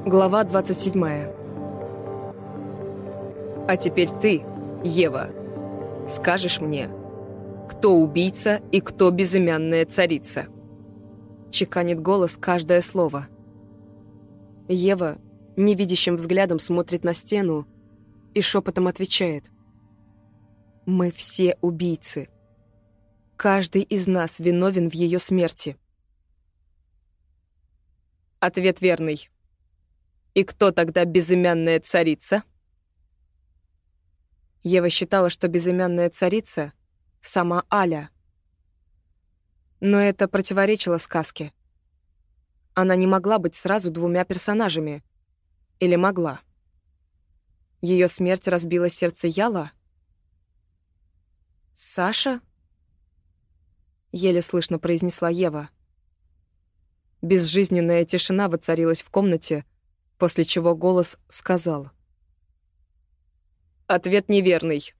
Глава 27. А теперь ты, Ева, скажешь мне, кто убийца и кто безымянная царица? Чеканит голос каждое слово. Ева невидящим взглядом смотрит на стену и шепотом отвечает. Мы все убийцы. Каждый из нас виновен в ее смерти. Ответ верный. И кто тогда безымянная царица? Ева считала, что безымянная царица — сама Аля. Но это противоречило сказке. Она не могла быть сразу двумя персонажами. Или могла? Ее смерть разбила сердце Яла? «Саша?» — еле слышно произнесла Ева. Безжизненная тишина воцарилась в комнате, после чего голос сказал. «Ответ неверный».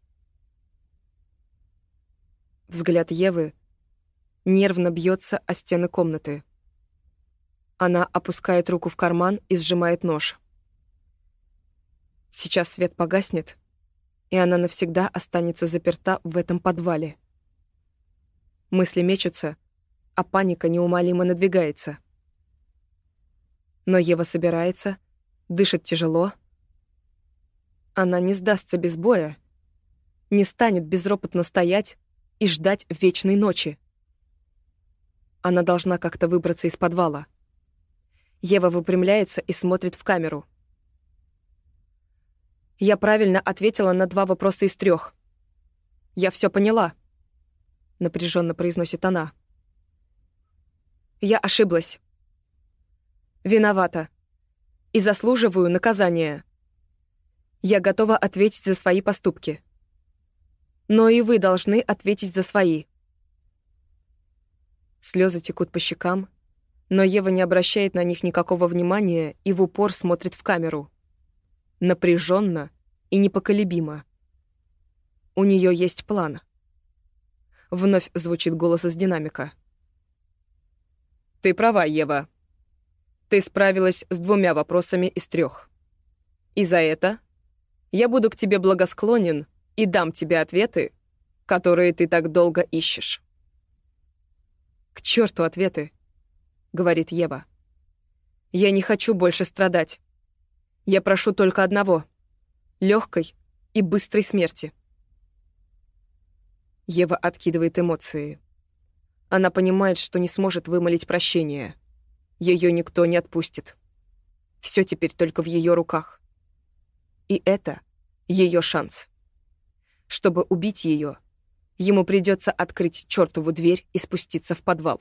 Взгляд Евы нервно бьется о стены комнаты. Она опускает руку в карман и сжимает нож. Сейчас свет погаснет, и она навсегда останется заперта в этом подвале. Мысли мечутся, а паника неумолимо надвигается. Но Ева собирается, дышит тяжело. Она не сдастся без боя, не станет безропотно стоять и ждать вечной ночи. Она должна как-то выбраться из подвала. Ева выпрямляется и смотрит в камеру. «Я правильно ответила на 2 вопроса из 3. Я все поняла», — напряженно произносит она. «Я ошиблась. Виновата. И заслуживаю наказания. Я готова ответить за свои поступки. Но и вы должны ответить за свои». Слезы текут по щекам, но Ева не обращает на них никакого внимания и в упор смотрит в камеру. Напряженно и непоколебимо. У нее есть план. Вновь звучит голос из динамика. «Ты права, Ева. Ты справилась с 2 вопросами из 3. И за это я буду к тебе благосклонен и дам тебе ответы, которые ты так долго ищешь». «К черту ответы», — говорит Ева. «Я не хочу больше страдать. Я прошу только одного — легкой и быстрой смерти». Ева откидывает эмоции. Она понимает, что не сможет вымолить прощения. Ее никто не отпустит. Все теперь только в ее руках. И это ее шанс. Чтобы убить ее, ему придется открыть чертову дверь и спуститься в подвал.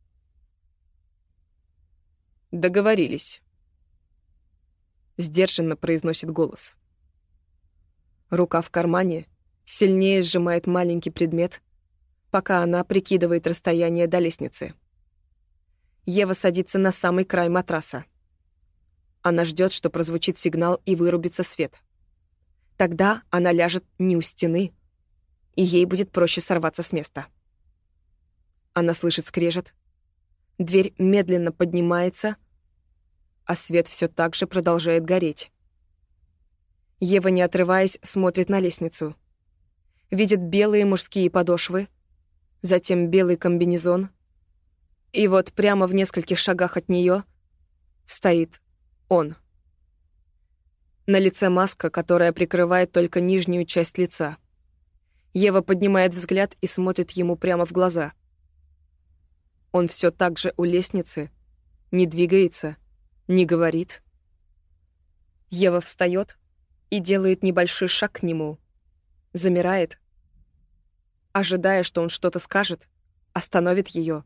«Договорились», — сдержанно произносит голос. Рука в кармане сильнее сжимает маленький предмет, пока она прикидывает расстояние до лестницы. Ева садится на самый край матраса. Она ждет, что прозвучит сигнал и вырубится свет. Тогда она ляжет не у стены, и ей будет проще сорваться с места. Она слышит скрежет. Дверь медленно поднимается, а свет все так же продолжает гореть. Ева, не отрываясь, смотрит на лестницу. Видит белые мужские подошвы, затем белый комбинезон. И вот прямо в нескольких шагах от нее стоит он. На лице маска, которая прикрывает только нижнюю часть лица. Ева поднимает взгляд и смотрит ему прямо в глаза. Он все так же у лестницы, не двигается, не говорит. Ева встает и делает небольшой шаг к нему. Замирает, ожидая, что он что-то скажет, остановит ее.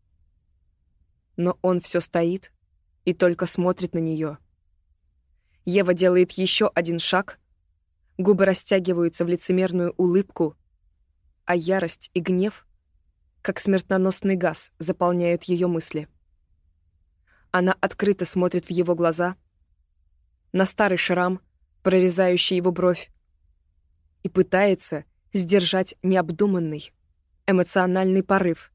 Но он все стоит и только смотрит на нее. Ева делает еще один шаг, губы растягиваются в лицемерную улыбку, а ярость и гнев, как смертоносный газ, заполняют ее мысли. Она открыто смотрит в его глаза, на старый шрам, прорезающий его бровь, и пытается сдержать необдуманный, эмоциональный порыв,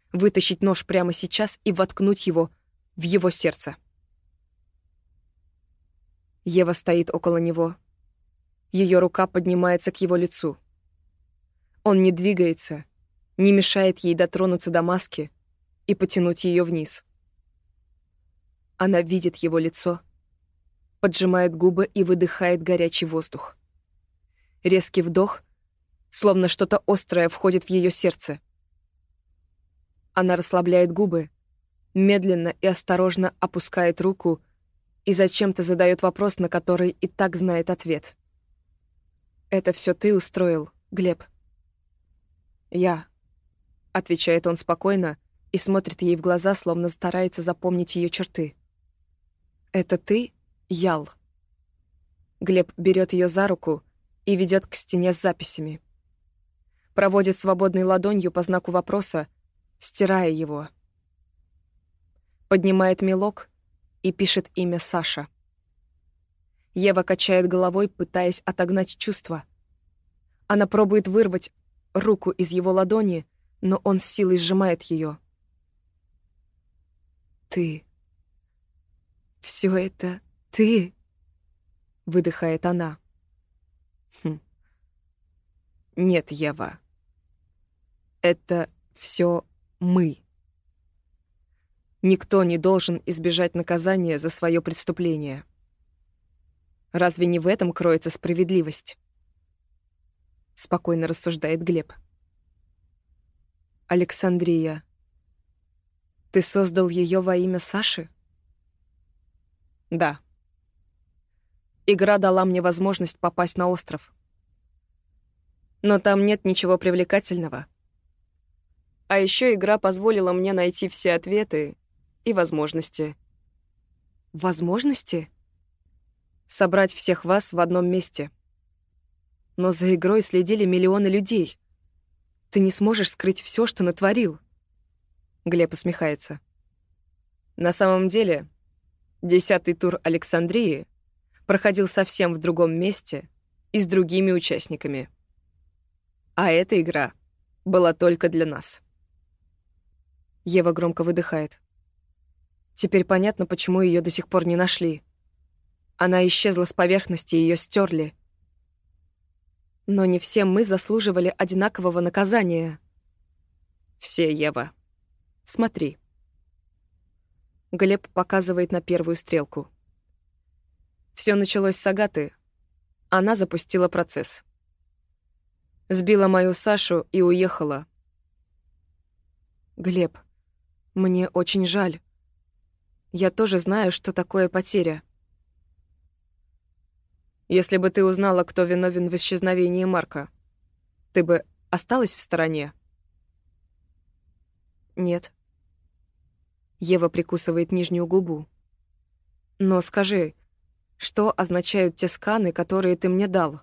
вытащить нож прямо сейчас и воткнуть его в его сердце. Ева стоит около него. Ее рука поднимается к его лицу. Он не двигается, не мешает ей дотронуться до маски и потянуть ее вниз. Она видит его лицо, поджимает губы и выдыхает горячий воздух. Резкий вдох, словно что-то острое входит в ее сердце. Она расслабляет губы, медленно и осторожно опускает руку и зачем-то задает вопрос, на который и так знает ответ. «Это все ты устроил, Глеб?» «Я», — отвечает он спокойно и смотрит ей в глаза, словно старается запомнить ее черты. «Это ты, Ял?» Глеб берет ее за руку и ведет к стене с записями. Проводит свободной ладонью по знаку вопроса, стирая его. Поднимает мелок и пишет имя Саша. Ева качает головой, пытаясь отогнать чувства. Она пробует вырвать руку из его ладони, но он с силой сжимает ее. «Ты. Все это ты», — выдыхает она. «Нет, Ева. Это все мы. Никто не должен избежать наказания за свое преступление. Разве не в этом кроется справедливость?» Спокойно рассуждает Глеб. «Александрия, ты создал ее во имя Саши?» «Да. Игра дала мне возможность попасть на остров. Но там нет ничего привлекательного. А еще игра позволила мне найти все ответы и возможности». «Возможности?» «Собрать всех вас в одном месте. Но за игрой следили миллионы людей. Ты не сможешь скрыть все, что натворил». Глеб усмехается. На самом деле, 10-й тур Александрии проходил совсем в другом месте и с другими участниками. А эта игра была только для нас. Ева громко выдыхает. Теперь понятно, почему ее до сих пор не нашли. Она исчезла с поверхности, ее стерли. Но не все мы заслуживали одинакового наказания. Все, Ева. Смотри. Глеб показывает на первую стрелку. Все началось с Агаты. Она запустила процесс. Сбила мою Сашу и уехала. Глеб, мне очень жаль. Я тоже знаю, что такое потеря. Если бы ты узнала, кто виновен в исчезновении Марка, ты бы осталась в стороне? Нет. Ева прикусывает нижнюю губу. Но скажи, что означают те сканы, которые ты мне дал?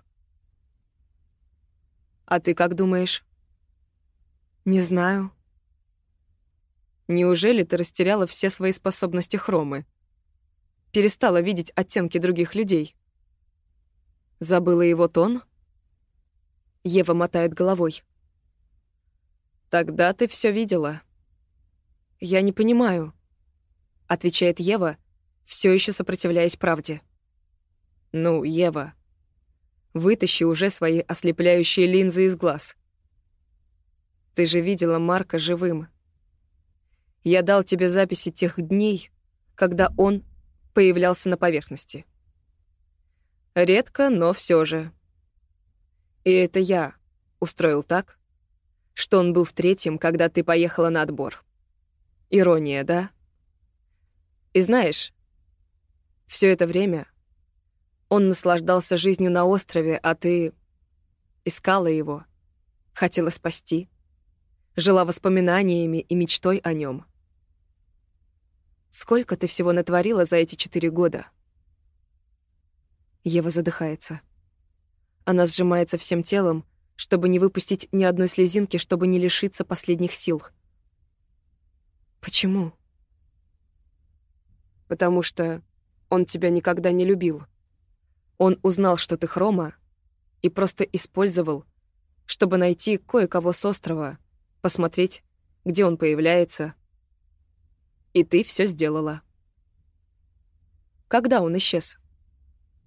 А ты как думаешь? Не знаю. Неужели ты растеряла все свои способности хромы? Перестала видеть оттенки других людей? Забыла его тон? Ева мотает головой. Тогда ты все видела. Я не понимаю, отвечает Ева, все еще сопротивляясь правде. Ну, Ева, вытащи уже свои ослепляющие линзы из глаз. Ты же видела Марка живым. Я дал тебе записи тех дней, когда он появлялся на поверхности. Редко, но все же. И это я устроил так, что он был в 3-м, когда ты поехала на отбор. Ирония, да? И знаешь, все это время он наслаждался жизнью на острове, а ты искала его, хотела спасти, жила воспоминаниями и мечтой о нем. Сколько ты всего натворила за эти 4 года? Ева задыхается. Она сжимается всем телом, чтобы не выпустить ни одной слезинки, чтобы не лишиться последних сил. Почему? Потому что он тебя никогда не любил. Он узнал, что ты хрома, и просто использовал, чтобы найти кое-кого с острова, посмотреть, где он появляется. И ты все сделала. Когда он исчез?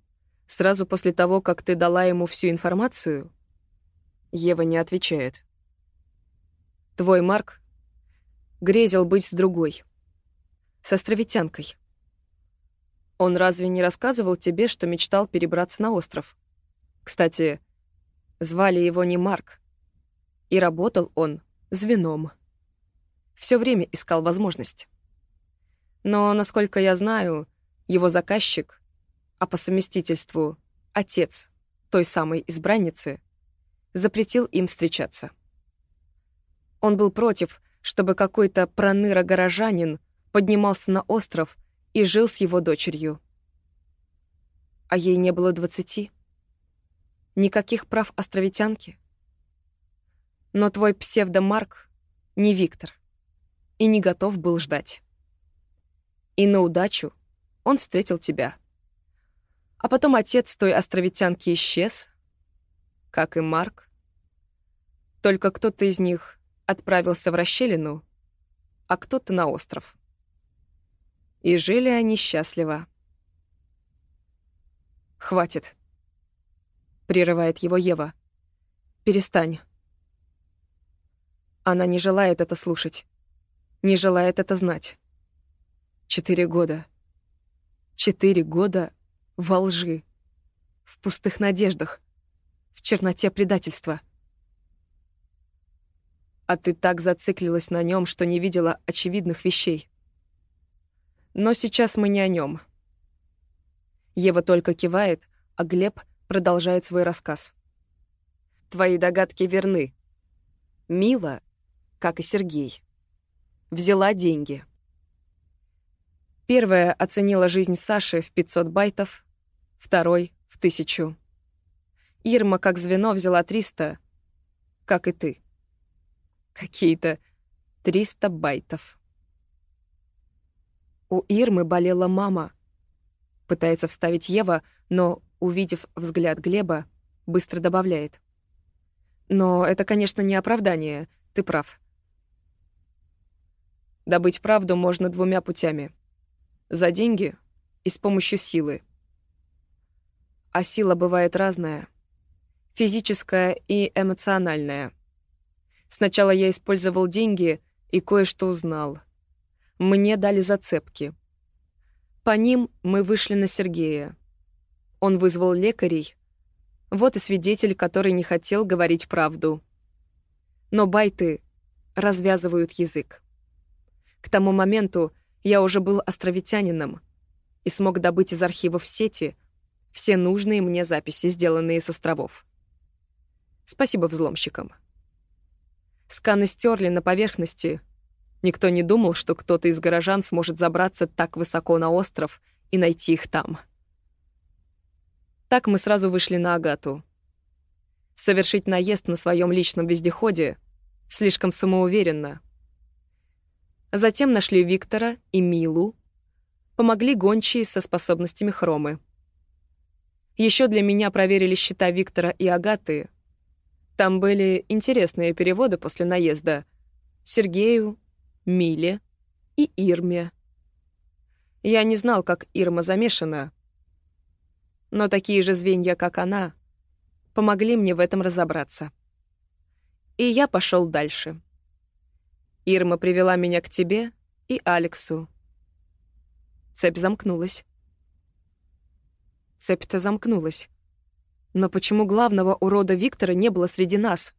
Сразу после того, как ты дала ему всю информацию? Ева не отвечает. Твой Марк грезил быть с другой, с островитянкой. Он разве не рассказывал тебе, что мечтал перебраться на остров? Кстати, звали его не Марк, и работал он звеном. Всё время искал возможность. Но, насколько я знаю, его заказчик, а по совместительству отец той самой избранницы, запретил им встречаться. Он был против, чтобы какой-то проныра-горожанин поднимался на остров и жил с его дочерью. А ей не было 20. Никаких прав островитянки. Но твой псевдомарк не Виктор и не готов был ждать. И на удачу он встретил тебя. А потом отец той островитянки исчез, как и Марк. Только кто-то из них отправился в расщелину, а кто-то на остров. И жили они счастливо. «Хватит», — прерывает его Ева. «Перестань». Она не желает это слушать, не желает это знать. 4 года. 4 года во лжи, в пустых надеждах, в черноте предательства. А ты так зациклилась на нем, что не видела очевидных вещей. Но сейчас мы не о нем. Ева только кивает, а Глеб продолжает свой рассказ. Твои догадки верны. Мила, как и Сергей, взяла деньги. Первая оценила жизнь Саши в 500 байтов, второй — в 1000. Ирма как звено взяла 300, как и ты. Какие-то 300 байтов. У Ирмы болела мама. Пытается вставить Ева, но, увидев взгляд Глеба, быстро добавляет. Но это, конечно, не оправдание, ты прав. Добыть правду можно 2 путями. За деньги и с помощью силы. А сила бывает разная. Физическая и эмоциональная. Сначала я использовал деньги и кое-что узнал. Мне дали зацепки. По ним мы вышли на Сергея. Он вызвал лекарей. Вот и свидетель, который не хотел говорить правду. Но байты развязывают язык. К тому моменту я уже был островитянином и смог добыть из архивов сети все нужные мне записи, сделанные с островов. Спасибо взломщикам. Сканы стерли на поверхности. Никто не думал, что кто-то из горожан сможет забраться так высоко на остров и найти их там. Так мы сразу вышли на Агату. Совершить наезд на своем личном вездеходе слишком самоуверенно. Затем нашли Виктора и Милу. Помогли гончие со способностями Хромы. Еще для меня проверили счета Виктора и Агаты. Там были интересные переводы после наезда. Сергею, Миле и Ирме. Я не знал, как Ирма замешана. Но такие же звенья, как она, помогли мне в этом разобраться. И я пошел дальше. Ирма привела меня к тебе и Алексу. Цепь замкнулась. Цепь-то замкнулась. Но почему главного урода Виктора не было среди нас?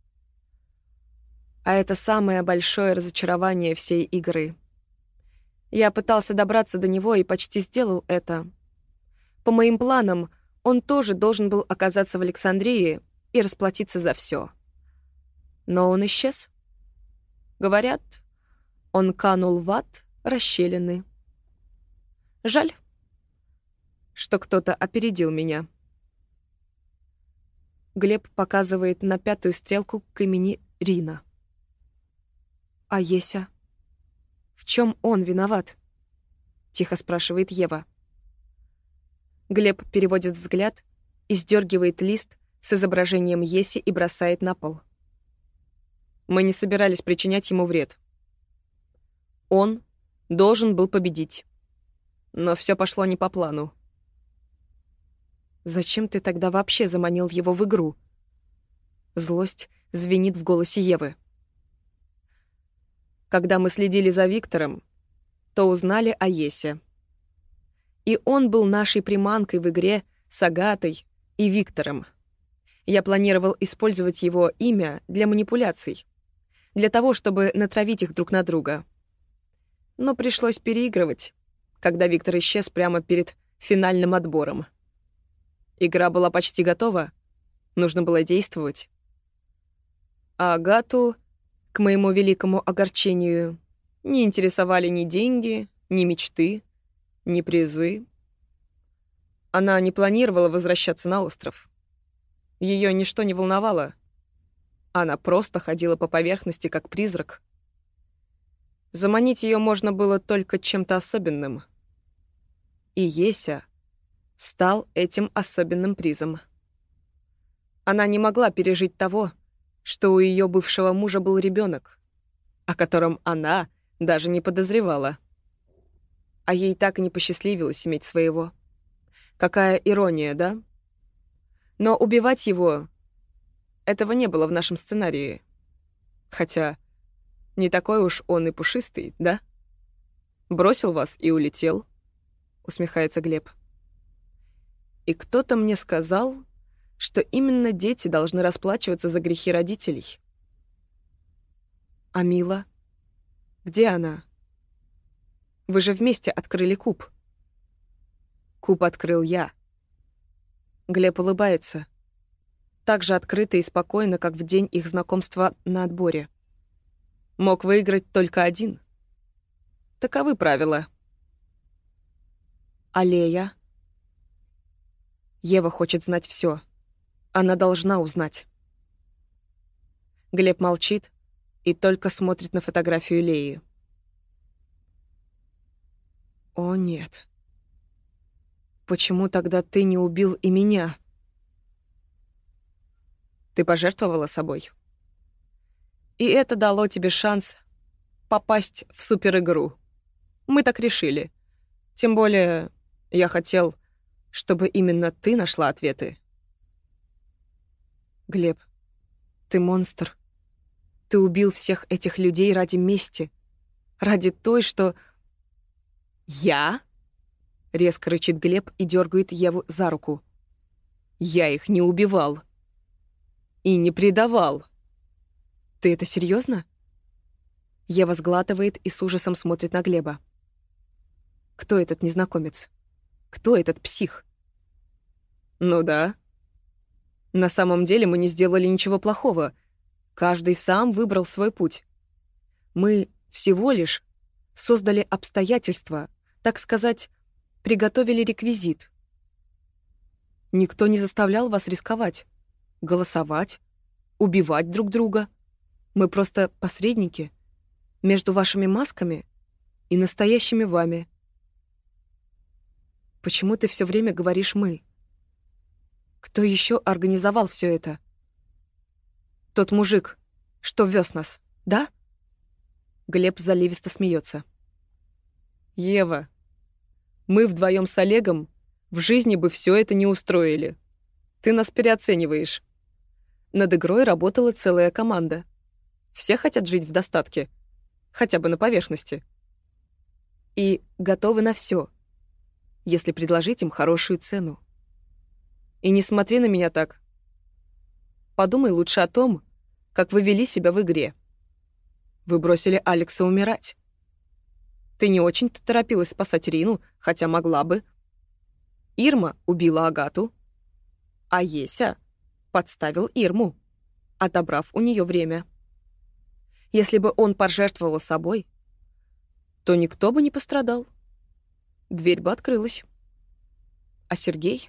А это самое большое разочарование всей игры. Я пытался добраться до него и почти сделал это. По моим планам, он тоже должен был оказаться в Александрии и расплатиться за все. Но он исчез. Говорят, он канул в ад расщелины. Жаль, что кто-то опередил меня. Глеб показывает на 5-ю стрелку к имени Рина. «А Еся? В чем он виноват?» — тихо спрашивает Ева. Глеб переводит взгляд и сдергивает лист с изображением Еси и бросает на пол. Мы не собирались причинять ему вред. Он должен был победить. Но все пошло не по плану. Зачем ты тогда вообще заманил его в игру? Злость звенит в голосе Евы. Когда мы следили за Виктором, то узнали о Есе. И он был нашей приманкой в игре с Агатой и Виктором. Я планировал использовать его имя для манипуляций, для того, чтобы натравить их друг на друга. Но пришлось переигрывать, когда Виктор исчез прямо перед финальным отбором. Игра была почти готова, нужно было действовать. А Агату, к моему великому огорчению, не интересовали ни деньги, ни мечты, ни призы. Она не планировала возвращаться на остров. Ее ничто не волновало. Она просто ходила по поверхности, как призрак. Заманить ее можно было только чем-то особенным. И Еся стал этим особенным призом. Она не могла пережить того, что у ее бывшего мужа был ребенок, о котором она даже не подозревала. А ей так и не посчастливилось иметь своего. Какая ирония, да? Но убивать его — этого не было в нашем сценарии. Хотя не такой уж он и пушистый, да? Бросил вас и улетел, усмехается Глеб. И кто-то мне сказал, что именно дети должны расплачиваться за грехи родителей. А Мила? Где она? Вы же вместе открыли куб. Куб открыл я. Глеб улыбается. Так же открыто и спокойно, как в день их знакомства на отборе. Мог выиграть только один. Таковы правила. Аллея. Ева хочет знать все. Она должна узнать. Глеб молчит и только смотрит на фотографию Леи. О, нет. Почему тогда ты не убил и меня? Ты пожертвовала собой. И это дало тебе шанс попасть в суперигру. Мы так решили. Тем более, я хотел, чтобы именно ты нашла ответы. Глеб, ты монстр. Ты убил всех этих людей ради мести. Ради той, что... Я? Резко рычит Глеб и дергает Еву за руку. Я их не убивал. И не предавал. Ты это серьезно? Ева сглатывает и с ужасом смотрит на Глеба. Кто этот незнакомец? Кто этот псих? Ну да. На самом деле мы не сделали ничего плохого. Каждый сам выбрал свой путь. Мы всего лишь создали обстоятельства, так сказать, приготовили реквизит. Никто не заставлял вас рисковать, голосовать, убивать друг друга. Мы просто посредники между вашими масками и настоящими вами. Почему ты все время говоришь «мы»? Кто еще организовал все это? Тот мужик, что вез нас, да? Глеб заливисто смеется. Ева, мы вдвоем с Олегом в жизни бы все это не устроили. Ты нас переоцениваешь. Над игрой работала целая команда. Все хотят жить в достатке, хотя бы на поверхности. И готовы на все, если предложить им хорошую цену. И не смотри на меня так. Подумай лучше о том, как вы вели себя в игре. Вы бросили Алекса умирать. Ты не очень-то торопилась спасать Рину, хотя могла бы. Ирма убила Агату, а Еся подставил Ирму, отобрав у нее время. Если бы он пожертвовал собой, то никто бы не пострадал. Дверь бы открылась. А Сергей?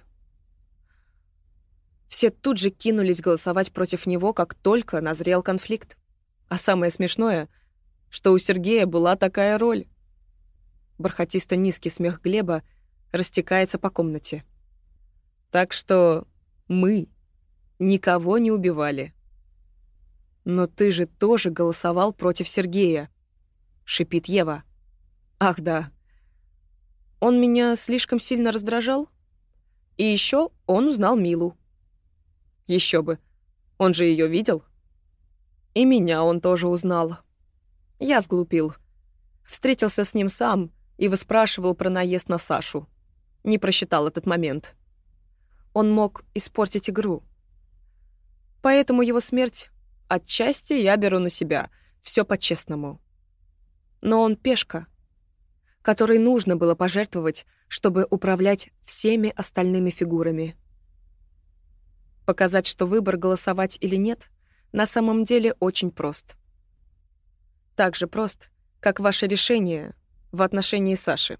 Все тут же кинулись голосовать против него, как только назрел конфликт. А самое смешное, что у Сергея была такая роль. Бархатисто-низкий смех Глеба растекается по комнате. Так что мы никого не убивали. Но ты же тоже голосовал против Сергея, шипит Ева. Ах да. Он меня слишком сильно раздражал? И еще он узнал Милу. Еще бы, он же ее видел. И меня он тоже узнал. Я сглупил. Встретился с ним сам и выспрашивал про наезд на Сашу. Не просчитал этот момент. Он мог испортить игру. Поэтому его смерть отчасти я беру на себя. Все по-честному. Но он пешка, которой нужно было пожертвовать, чтобы управлять всеми остальными фигурами. Показать, что выбор, голосовать или нет, на самом деле очень прост. Так же прост, как ваше решение в отношении Саши.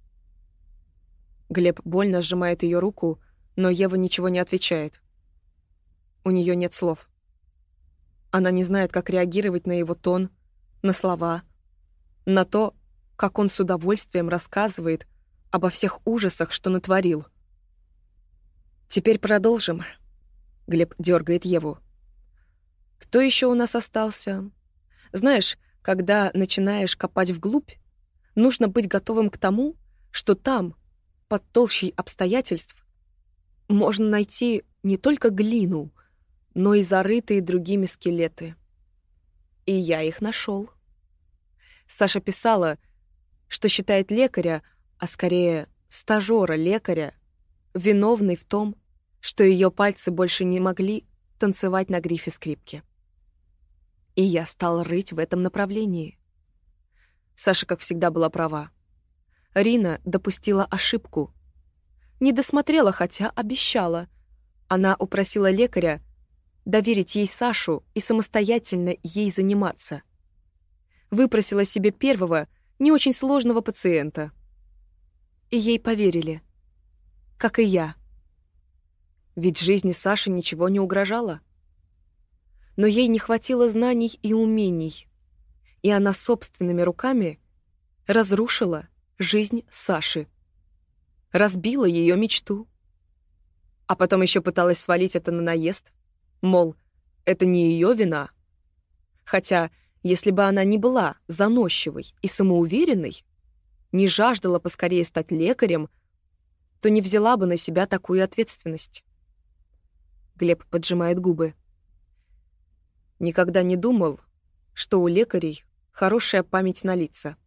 Глеб больно сжимает ее руку, но Ева ничего не отвечает. У нее нет слов. Она не знает, как реагировать на его тон, на слова, на то, как он с удовольствием рассказывает обо всех ужасах, что натворил. «Теперь продолжим», — Глеб дергает Еву. «Кто еще у нас остался? Знаешь, когда начинаешь копать вглубь, нужно быть готовым к тому, что там, под толщей обстоятельств, можно найти не только глину, но и зарытые другими скелеты. И я их нашел. Саша писала, что считает лекаря, а скорее стажера лекаря, виновной в том, что ее пальцы больше не могли танцевать на грифе скрипки. И я стал рыть в этом направлении. Саша, как всегда, была права. Рина допустила ошибку. Не досмотрела, хотя обещала. Она упросила лекаря доверить ей Сашу и самостоятельно ей заниматься. Выпросила себе первого, не очень сложного пациента. И ей поверили. Как и я. Ведь жизни Саши ничего не угрожало. Но ей не хватило знаний и умений, и она собственными руками разрушила жизнь Саши, разбила ее мечту. А потом еще пыталась свалить это на наезд, мол, это не ее вина. Хотя, если бы она не была заносчивой и самоуверенной, не жаждала поскорее стать лекарем, то не взяла бы на себя такую ответственность. Глеб поджимает губы. Никогда не думал, что у лекарей хорошая память на лица.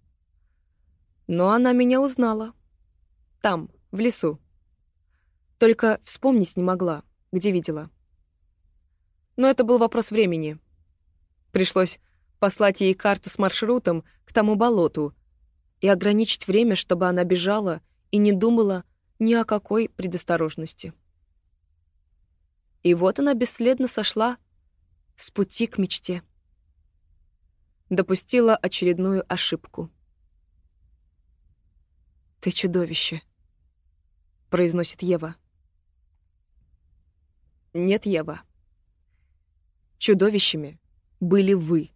Но она меня узнала. Там, в лесу. Только вспомнить не могла, где видела. Но это был вопрос времени. Пришлось послать ей карту с маршрутом к тому болоту и ограничить время, чтобы она бежала и не думала ни о какой предосторожности. И вот она бесследно сошла с пути к мечте. Допустила очередную ошибку. «Ты чудовище», — произносит Ева. Нет, Ева. Чудовищами были вы.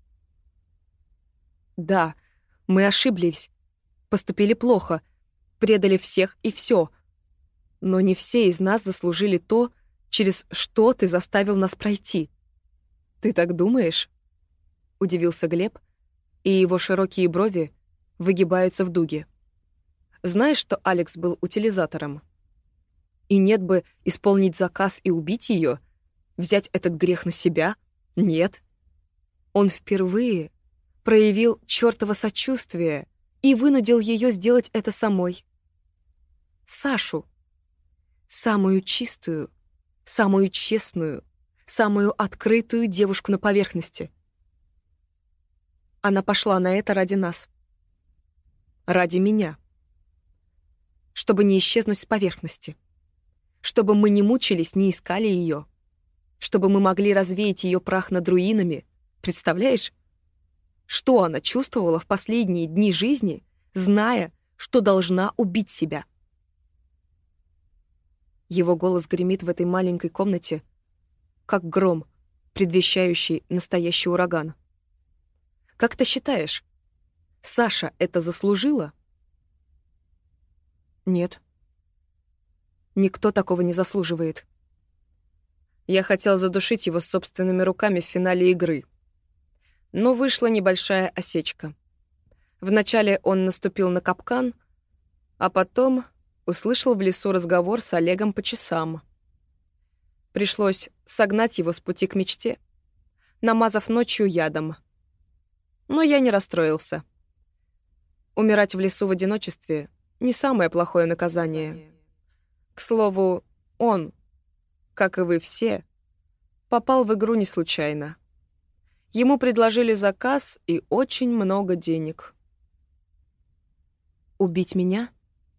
Да, мы ошиблись, поступили плохо, предали всех и все. Но не все из нас заслужили то, через что ты заставил нас пройти. Ты так думаешь? Удивился Глеб, и его широкие брови выгибаются в дуге. Знаешь, что Алекс был утилизатором? И нет бы исполнить заказ и убить ее, взять этот грех на себя? Нет. Он впервые проявил чёртово сочувствие и вынудил ее сделать это самой. Сашу. Самую чистую, самую честную, самую открытую девушку на поверхности. Она пошла на это ради нас. Ради меня. Чтобы не исчезнуть с поверхности. Чтобы мы не мучились, не искали ее. Чтобы мы могли развеять ее прах над руинами. Представляешь? Что она чувствовала в последние дни жизни, зная, что должна убить себя? Его голос гремит в этой маленькой комнате, как гром, предвещающий настоящий ураган. Как ты считаешь, Саша это заслужила? Нет. Никто такого не заслуживает. Я хотел задушить его собственными руками в финале игры. Но вышла небольшая осечка. Вначале он наступил на капкан, а потом услышал в лесу разговор с Олегом по часам. Пришлось согнать его с пути к мечте, намазав ночью ядом. Но я не расстроился. Умирать в лесу в одиночестве — не самое плохое наказание. К слову, он, как и вы все, попал в игру не случайно. Ему предложили заказ и очень много денег. Убить меня?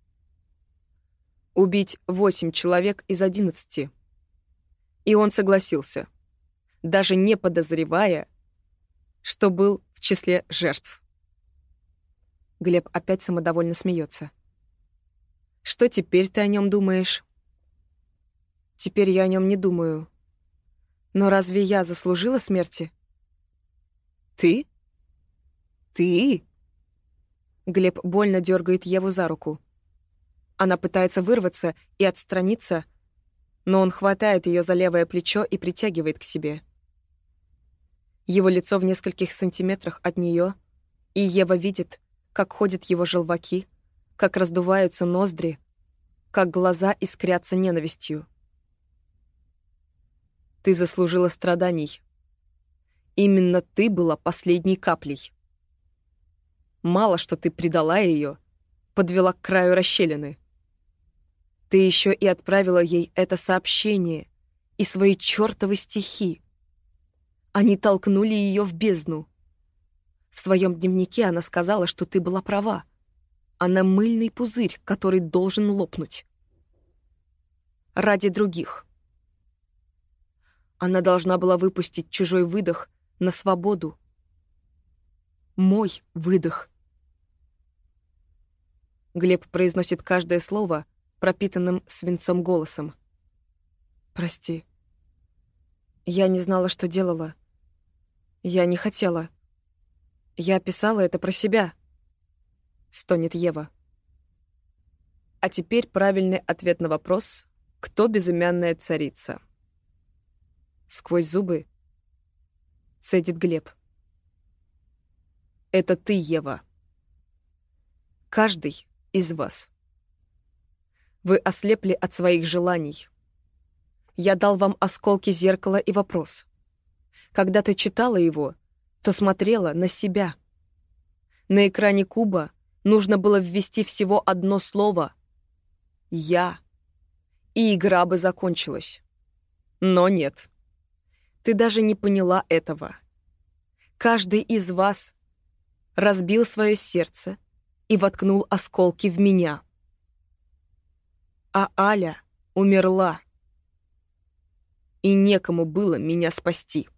Убить 8 человек из 11. И он согласился, даже не подозревая, что был в числе жертв. Глеб опять самодовольно смеется. Что теперь ты о нем думаешь? Теперь я о нем не думаю. Но разве я заслужила смерти? Ты? Ты? Глеб больно дергает Еву за руку. Она пытается вырваться и отстраниться, но он хватает ее за левое плечо и притягивает к себе. Его лицо в нескольких сантиметрах от нее, и Ева видит, как ходят его желваки, как раздуваются ноздри, как глаза искрятся ненавистью. Ты заслужила страданий. Именно ты была последней каплей. Мало, что ты предала ее, подвела к краю расщелины. Ты еще и отправила ей это сообщение и свои чертовы стихи. Они толкнули ее в бездну. В своем дневнике она сказала, что ты была права. Она мыльный пузырь, который должен лопнуть. Ради других. Она должна была выпустить чужой выдох на свободу. Мой выдох. Глеб произносит каждое слово пропитанным свинцом голосом. Прости. Я не знала, что делала. Я не хотела. Я писала это про себя. Стонет Ева. А теперь правильный ответ на вопрос, кто безымянная царица. Сквозь зубы цедит Глеб. Это ты, Ева. Каждый из вас. Вы ослепли от своих желаний. Я дал вам осколки зеркала и вопрос. Когда ты читала его, то смотрела на себя. На экране куба нужно было ввести всего одно слово «Я», и игра бы закончилась. Но нет. Ты даже не поняла этого. Каждый из вас разбил свое сердце и воткнул осколки в меня. А Аля умерла. И некому было меня спасти.